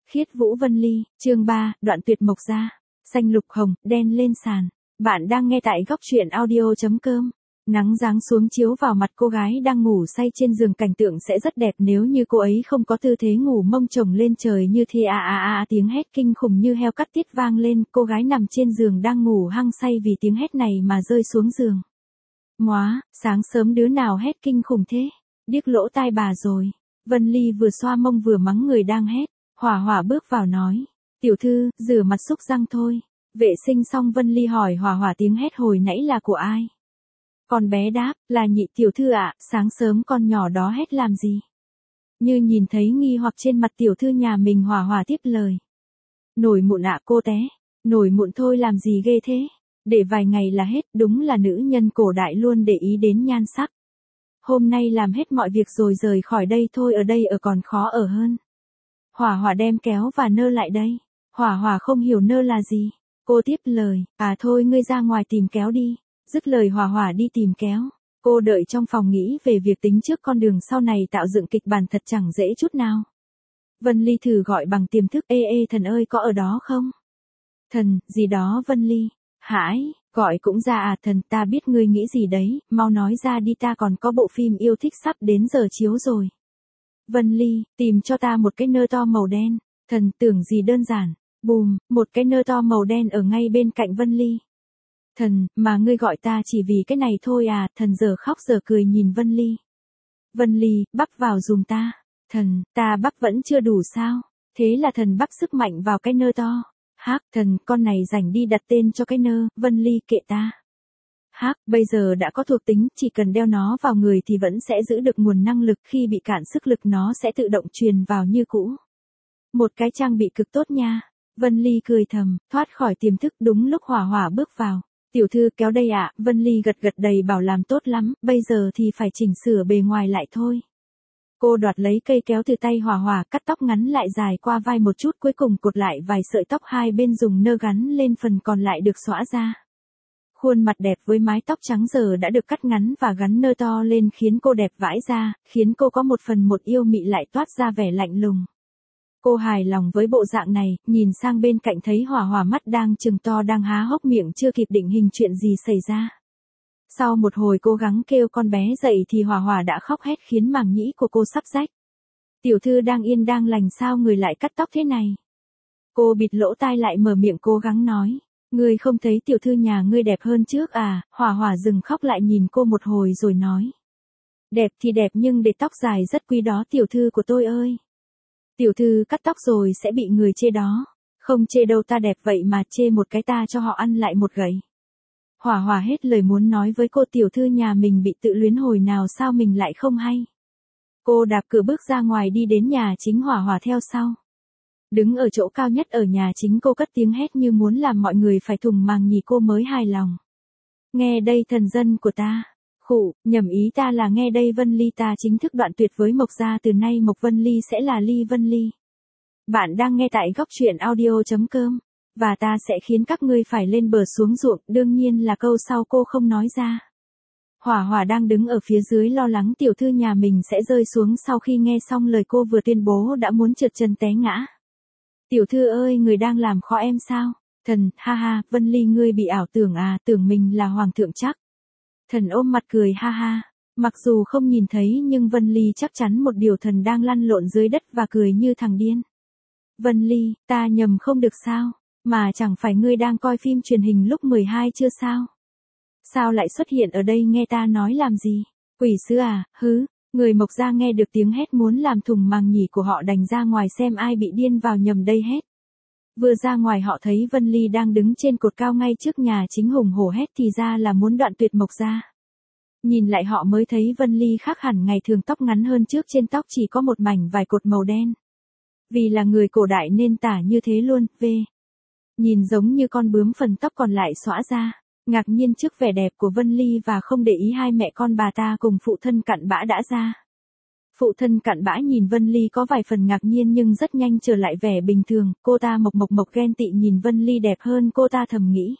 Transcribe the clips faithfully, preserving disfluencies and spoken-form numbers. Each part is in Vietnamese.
Khiết Vũ Vân Ly, chương ba, đoạn tuyệt mộc gia. Xanh lục hồng, đen lên sàn. Bạn đang nghe tại góc truyện audio.com. Nắng giáng xuống chiếu vào mặt cô gái đang ngủ say trên giường, cảnh tượng sẽ rất đẹp nếu như cô ấy không có tư thế ngủ mông chồng lên trời như thế. À à à tiếng hét kinh khủng như heo cắt tiết vang lên, cô gái nằm trên giường đang ngủ hăng say vì tiếng hét này mà rơi xuống giường. Móa, sáng sớm đứa nào hét kinh khủng thế? Điếc lỗ tai bà rồi. Vân Ly vừa xoa mông vừa mắng người đang hét. Hỏa Hỏa bước vào nói, tiểu thư, rửa mặt xúc răng thôi. Vệ sinh xong Vân Ly hỏi Hỏa Hỏa tiếng hét hồi nãy là của ai? Con bé đáp, là nhị tiểu thư ạ. Sáng sớm con nhỏ đó hét làm gì? Như nhìn thấy nghi hoặc trên mặt tiểu thư nhà mình, Hỏa Hỏa tiếp lời. Nổi mụn ạ cô té. Nổi mụn thôi làm gì ghê thế? Để vài ngày là hết, đúng là nữ nhân cổ đại luôn để ý đến nhan sắc. Hôm nay làm hết mọi việc rồi rời khỏi đây thôi, ở đây ở còn khó ở hơn. Hỏa Hỏa đem kéo và nơ lại đây. Hỏa Hỏa không hiểu nơ là gì. Cô tiếp lời, à thôi ngươi ra ngoài tìm kéo đi. Dứt lời Hỏa Hỏa đi tìm kéo. Cô đợi trong phòng nghĩ về việc tính trước con đường sau này, tạo dựng kịch bản thật chẳng dễ chút nào. Vân Ly thử gọi bằng tiềm thức, ê ê thần ơi có ở đó không? Thần, gì đó Vân Ly. Hãi, gọi cũng ra à thần, ta biết ngươi nghĩ gì đấy, mau nói ra đi, ta còn có bộ phim yêu thích sắp đến giờ chiếu rồi. Vân Ly, tìm cho ta một cái nơ to màu đen. Thần, tưởng gì đơn giản. Bùm, một cái nơ to màu đen ở ngay bên cạnh Vân Ly. Thần, mà ngươi gọi ta chỉ vì cái này thôi à? Thần giờ khóc giờ cười nhìn Vân Ly. Vân Ly, bắp vào giùm ta. Thần, ta bắp vẫn chưa đủ sao? Thế là thần bắp sức mạnh vào cái nơ to. Hác, thần, con này rảnh đi đặt tên cho cái nơ. Vân Ly, kệ ta. Hác, bây giờ đã có thuộc tính, chỉ cần đeo nó vào người thì vẫn sẽ giữ được nguồn năng lực, khi bị cạn sức lực nó sẽ tự động truyền vào như cũ. Một cái trang bị cực tốt nha. Vân Ly cười thầm, thoát khỏi tiềm thức. Đúng lúc Hỏa Hỏa bước vào. Tiểu thư kéo đây ạ. Vân Ly gật gật đầy bảo làm tốt lắm, bây giờ thì phải chỉnh sửa bề ngoài lại thôi. Cô đoạt lấy cây kéo từ tay Hỏa Hỏa, cắt tóc ngắn lại dài qua vai một chút, cuối cùng cột lại vài sợi tóc hai bên dùng nơ gắn lên, phần còn lại được xõa ra. Khuôn mặt đẹp với mái tóc trắng giờ đã được cắt ngắn và gắn nơ to lên, khiến cô đẹp vãi ra, khiến cô có một phần một yêu mị lại toát ra vẻ lạnh lùng. Cô hài lòng với bộ dạng này, nhìn sang bên cạnh thấy Hỏa Hỏa mắt đang trừng to đang há hốc miệng, chưa kịp định hình chuyện gì xảy ra. Sau một hồi cố gắng kêu con bé dậy thì Hỏa Hỏa đã khóc hét khiến màng nhĩ của cô sắp rách. Tiểu thư đang yên đang lành sao người lại cắt tóc thế này? Cô bịt lỗ tai lại mở miệng cố gắng nói. Ngươi không thấy tiểu thư nhà ngươi đẹp hơn trước à? Hỏa Hỏa dừng khóc lại nhìn cô một hồi rồi nói. Đẹp thì đẹp nhưng để tóc dài rất quý đó tiểu thư của tôi ơi. Tiểu thư cắt tóc rồi sẽ bị người chê đó. Không chê đâu, ta đẹp vậy mà chê một cái ta cho họ ăn lại một gậy. Hỏa Hỏa hết lời muốn nói với cô, tiểu thư nhà mình bị tự luyến hồi nào sao mình lại không hay. Cô đạp cửa bước ra ngoài đi đến nhà chính, Hỏa Hỏa theo sau. Đứng ở chỗ cao nhất ở nhà chính, cô cất tiếng hét như muốn làm mọi người phải thùng màng nhì, cô mới hài lòng. Nghe đây thần dân của ta. Khụ, nhầm ý ta là nghe đây Vân Ly, ta chính thức đoạn tuyệt với Mộc gia, từ nay Mộc Vân Ly sẽ là Ly Vân Ly. Bạn đang nghe tại góc truyện audio.com. Và ta sẽ khiến các ngươi phải lên bờ xuống ruộng, đương nhiên là câu sau cô không nói ra. Hỏa Hỏa đang đứng ở phía dưới lo lắng tiểu thư nhà mình sẽ rơi xuống, sau khi nghe xong lời cô vừa tuyên bố đã muốn trượt chân té ngã. Tiểu thư ơi, người đang làm khó em sao? Thần, ha ha, Vân Ly ngươi bị ảo tưởng à, tưởng mình là hoàng thượng chắc. Thần ôm mặt cười ha ha, mặc dù không nhìn thấy nhưng Vân Ly chắc chắn một điều, thần đang lăn lộn dưới đất và cười như thằng điên. Vân Ly, ta nhầm không được sao? Mà chẳng phải ngươi đang coi phim truyền hình lúc mười hai chưa sao? Sao lại xuất hiện ở đây, nghe ta nói làm gì? Quỷ sứ à, hứ, người Mộc gia nghe được tiếng hét muốn làm thùng màng nhĩ của họ đành ra ngoài xem ai bị điên vào nhầm đây hết. Vừa ra ngoài họ thấy Vân Ly đang đứng trên cột cao ngay trước nhà chính hùng hổ hét, thì ra là muốn đoạn tuyệt Mộc gia. Nhìn lại họ mới thấy Vân Ly khác hẳn ngày thường, tóc ngắn hơn trước, trên tóc chỉ có một mảnh vài cột màu đen. Vì là người cổ đại nên tả như thế luôn, v. Nhìn giống như con bướm, phần tóc còn lại xõa ra. Ngạc nhiên trước vẻ đẹp của Vân Ly và không để ý hai mẹ con bà ta cùng phụ thân cặn bã đã ra. Phụ thân cặn bã nhìn Vân Ly có vài phần ngạc nhiên nhưng rất nhanh trở lại vẻ bình thường, cô ta mộc mộc mộc ghen tị nhìn Vân Ly đẹp hơn, cô ta thầm nghĩ.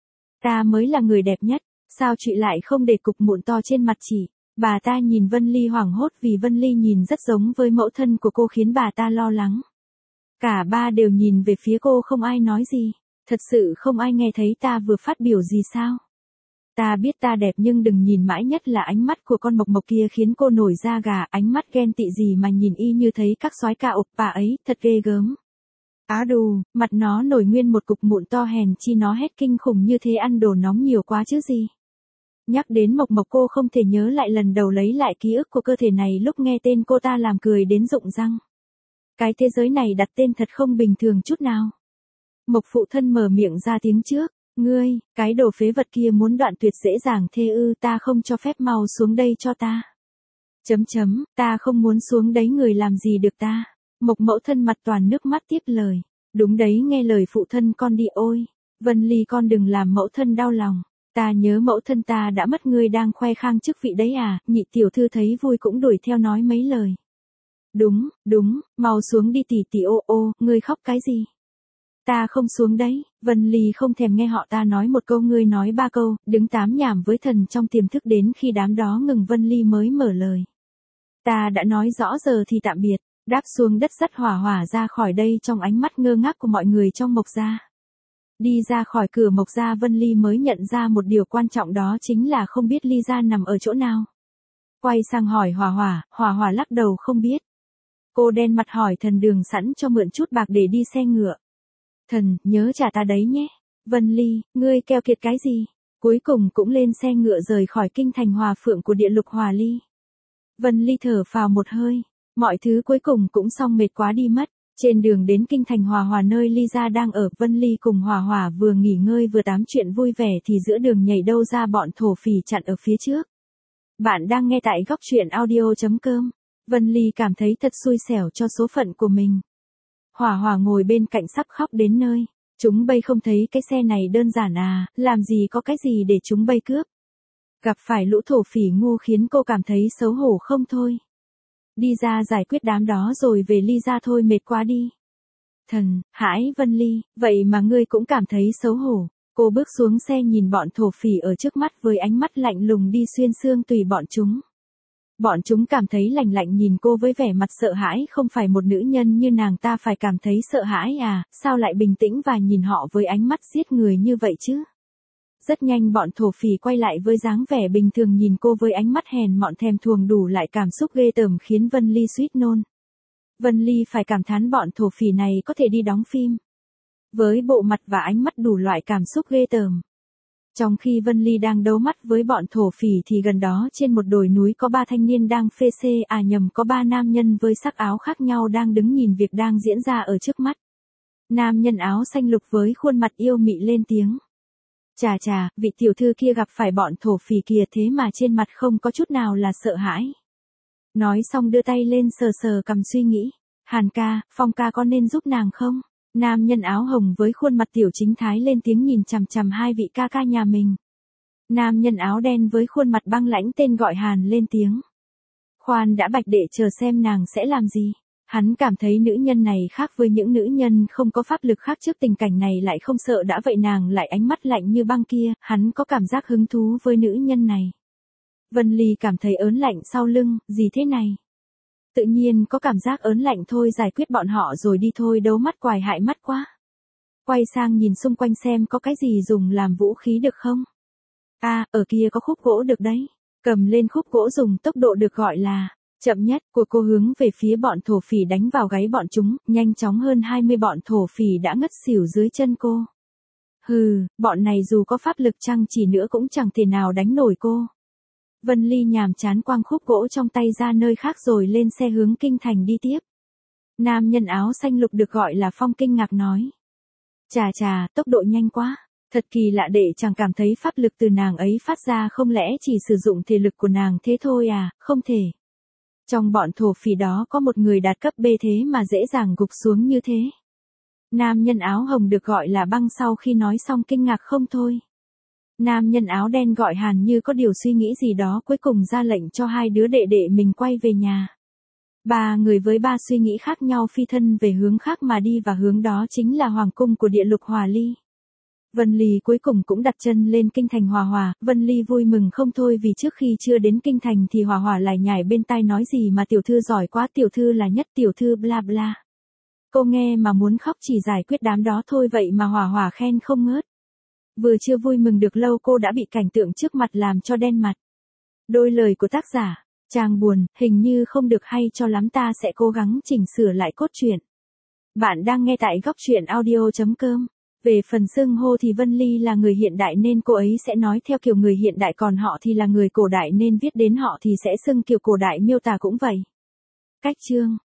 Ta mới là người đẹp nhất, sao chị lại không để cục mụn to trên mặt chỉ? Bà ta nhìn Vân Ly hoảng hốt vì Vân Ly nhìn rất giống với mẫu thân của cô khiến bà ta lo lắng. Cả ba đều nhìn về phía cô không ai nói gì. Thật sự không ai nghe thấy ta vừa phát biểu gì sao? Ta biết ta đẹp nhưng đừng nhìn mãi, nhất là ánh mắt của con mộc mộc kia khiến cô nổi da gà, ánh mắt ghen tị gì mà nhìn y như thấy các soái ca ộp bà ấy, thật ghê gớm. Á đù, mặt nó nổi nguyên một cục mụn to, hèn chi nó hét kinh khủng như thế, ăn đồ nóng nhiều quá chứ gì. Nhắc đến mộc mộc cô không thể nhớ lại lần đầu lấy lại ký ức của cơ thể này, lúc nghe tên cô ta làm cười đến rụng răng. Cái thế giới này đặt tên thật không bình thường chút nào. Mộc phụ thân mở miệng ra tiếng trước. Ngươi, cái đồ phế vật kia muốn đoạn tuyệt dễ dàng thế ư? Ta không cho phép, mau xuống đây cho ta. Chấm chấm, ta không muốn xuống đấy, người làm gì được ta. Mộc mẫu thân mặt toàn nước mắt tiếp lời. Đúng đấy, nghe lời phụ thân con đi. Ôi, Vân Ly con đừng làm mẫu thân đau lòng. Ta nhớ mẫu thân ta đã mất, ngươi đang khoe khang chức vị đấy à? Nhị tiểu thư thấy vui cũng đuổi theo nói mấy lời. Đúng, đúng, mau xuống đi tỷ tỷ. Ô ô, ngươi khóc cái gì? Ta không xuống đấy. Vân Ly không thèm nghe họ ta nói một câu ngươi nói ba câu, đứng tám nhảm với thần trong tiềm thức, đến khi đám đó ngừng Vân Ly mới mở lời. Ta đã nói rõ giờ thì tạm biệt, đáp xuống đất dắt hỏa hỏa ra khỏi đây trong ánh mắt ngơ ngác của mọi người trong Mộc gia. Đi ra khỏi cửa Mộc gia, Vân Ly mới nhận ra một điều quan trọng, đó chính là không biết Ly gia nằm ở chỗ nào. Quay sang hỏi hỏa hỏa, hỏa hỏa lắc đầu không biết. Cô đen mặt hỏi thần đường sẵn cho mượn chút bạc để đi xe ngựa. Thần, nhớ trả ta đấy nhé. Vân Ly, ngươi keo kiệt cái gì? Cuối cùng cũng lên xe ngựa rời khỏi kinh thành Hòa Phượng của địa lục Hòa Ly. Vân Ly thở phào một hơi. Mọi thứ cuối cùng cũng xong, mệt quá đi mất. Trên đường đến kinh thành Hòa Hòa nơi Ly gia đang ở, Vân Ly cùng Hòa Hòa vừa nghỉ ngơi vừa tám chuyện vui vẻ thì giữa đường nhảy đâu ra bọn thổ phỉ chặn ở phía trước. Bạn đang nghe tại góc truyện audio chấm com. Vân Ly cảm thấy thật xui xẻo cho số phận của mình. Hỏa Hỏa ngồi bên cạnh sắp khóc đến nơi. Chúng bay không thấy cái xe này đơn giản à, làm gì có cái gì để chúng bay cướp. Gặp phải lũ thổ phỉ ngu khiến cô cảm thấy xấu hổ không thôi. Đi ra giải quyết đám đó rồi về Ly gia thôi, mệt quá đi. Thần, hãi Vân Ly, vậy mà ngươi cũng cảm thấy xấu hổ. Cô bước xuống xe nhìn bọn thổ phỉ ở trước mắt với ánh mắt lạnh lùng đi xuyên xương tùy bọn chúng. Bọn chúng cảm thấy lạnh lạnh nhìn cô với vẻ mặt sợ hãi, không phải một nữ nhân như nàng ta phải cảm thấy sợ hãi à, sao lại bình tĩnh và nhìn họ với ánh mắt giết người như vậy chứ? Rất nhanh bọn thổ phỉ quay lại với dáng vẻ bình thường nhìn cô với ánh mắt hèn mọn thèm thuồng, đủ lại cảm xúc ghê tởm khiến Vân Ly suýt nôn. Vân Ly phải cảm thán bọn thổ phỉ này có thể đi đóng phim. Với bộ mặt và ánh mắt đủ loại cảm xúc ghê tởm. Trong khi Vân Ly đang đấu mắt với bọn thổ phỉ thì gần đó trên một đồi núi có ba thanh niên đang phê xê, à nhầm, có ba nam nhân với sắc áo khác nhau đang đứng nhìn việc đang diễn ra ở trước mắt. Nam nhân áo xanh lục với khuôn mặt yêu mị lên tiếng. Chà chà, vị tiểu thư kia gặp phải bọn thổ phỉ kìa, thế mà trên mặt không có chút nào là sợ hãi. Nói xong đưa tay lên sờ sờ cằm suy nghĩ. Hàn ca, Phong ca có nên giúp nàng không? Nam nhân áo hồng với khuôn mặt tiểu chính thái lên tiếng nhìn chằm chằm hai vị ca ca nhà mình. Nam nhân áo đen với khuôn mặt băng lãnh tên gọi Hàn lên tiếng. Khoan đã, bạch đệ, chờ xem nàng sẽ làm gì. Hắn cảm thấy nữ nhân này khác với những nữ nhân không có pháp lực khác, trước tình cảnh này lại không sợ đã vậy nàng lại ánh mắt lạnh như băng kia, hắn có cảm giác hứng thú với nữ nhân này. Vân Ly cảm thấy ớn lạnh sau lưng, gì thế này? Tự nhiên có cảm giác ớn lạnh thôi, giải quyết bọn họ rồi đi thôi, đấu mắt quài hại mắt quá. Quay sang nhìn xung quanh xem có cái gì dùng làm vũ khí được không? À, ở kia có khúc gỗ được đấy. Cầm lên khúc gỗ dùng tốc độ được gọi là chậm nhất của cô hướng về phía bọn thổ phỉ đánh vào gáy bọn chúng, nhanh chóng hơn hai mươi bọn thổ phỉ đã ngất xỉu dưới chân cô. Hừ, bọn này dù có pháp lực chăng chỉ nữa cũng chẳng thể nào đánh nổi cô. Vân Ly nhàm chán quăng khúc gỗ trong tay ra nơi khác rồi lên xe hướng kinh thành đi tiếp. Nam nhân áo xanh lục được gọi là Phong kinh ngạc nói. Chà chà, tốc độ nhanh quá. Thật kỳ lạ, để chẳng cảm thấy pháp lực từ nàng ấy phát ra, không lẽ chỉ sử dụng thể lực của nàng thế thôi à, không thể. Trong bọn thổ phỉ đó có một người đạt cấp B thế mà dễ dàng gục xuống như thế. Nam nhân áo hồng được gọi là Băng sau khi nói xong kinh ngạc không thôi. Nam nhân áo đen gọi Hàn như có điều suy nghĩ gì đó, cuối cùng ra lệnh cho hai đứa đệ đệ mình quay về nhà. Ba người với ba suy nghĩ khác nhau phi thân về hướng khác mà đi, và hướng đó chính là hoàng cung của địa lục Hòa Ly. Vân Ly cuối cùng cũng đặt chân lên kinh thành Hòa Hòa, Vân Ly vui mừng không thôi vì trước khi chưa đến kinh thành thì Hòa Hòa lại nhảy bên tai nói gì mà tiểu thư giỏi quá, tiểu thư là nhất, tiểu thư bla bla. Cô nghe mà muốn khóc, chỉ giải quyết đám đó thôi vậy mà Hòa Hòa khen không ngớt. Vừa chưa vui mừng được lâu cô đã bị cảnh tượng trước mặt làm cho đen mặt. Đôi lời của tác giả, chàng buồn, hình như không được hay cho lắm, ta sẽ cố gắng chỉnh sửa lại cốt truyện. Bạn đang nghe tại góc truyện audio chấm com. Về phần xưng hô thì Vân Ly là người hiện đại nên cô ấy sẽ nói theo kiểu người hiện đại, còn họ thì là người cổ đại nên viết đến họ thì sẽ xưng kiểu cổ đại, miêu tả cũng vậy. Cách chương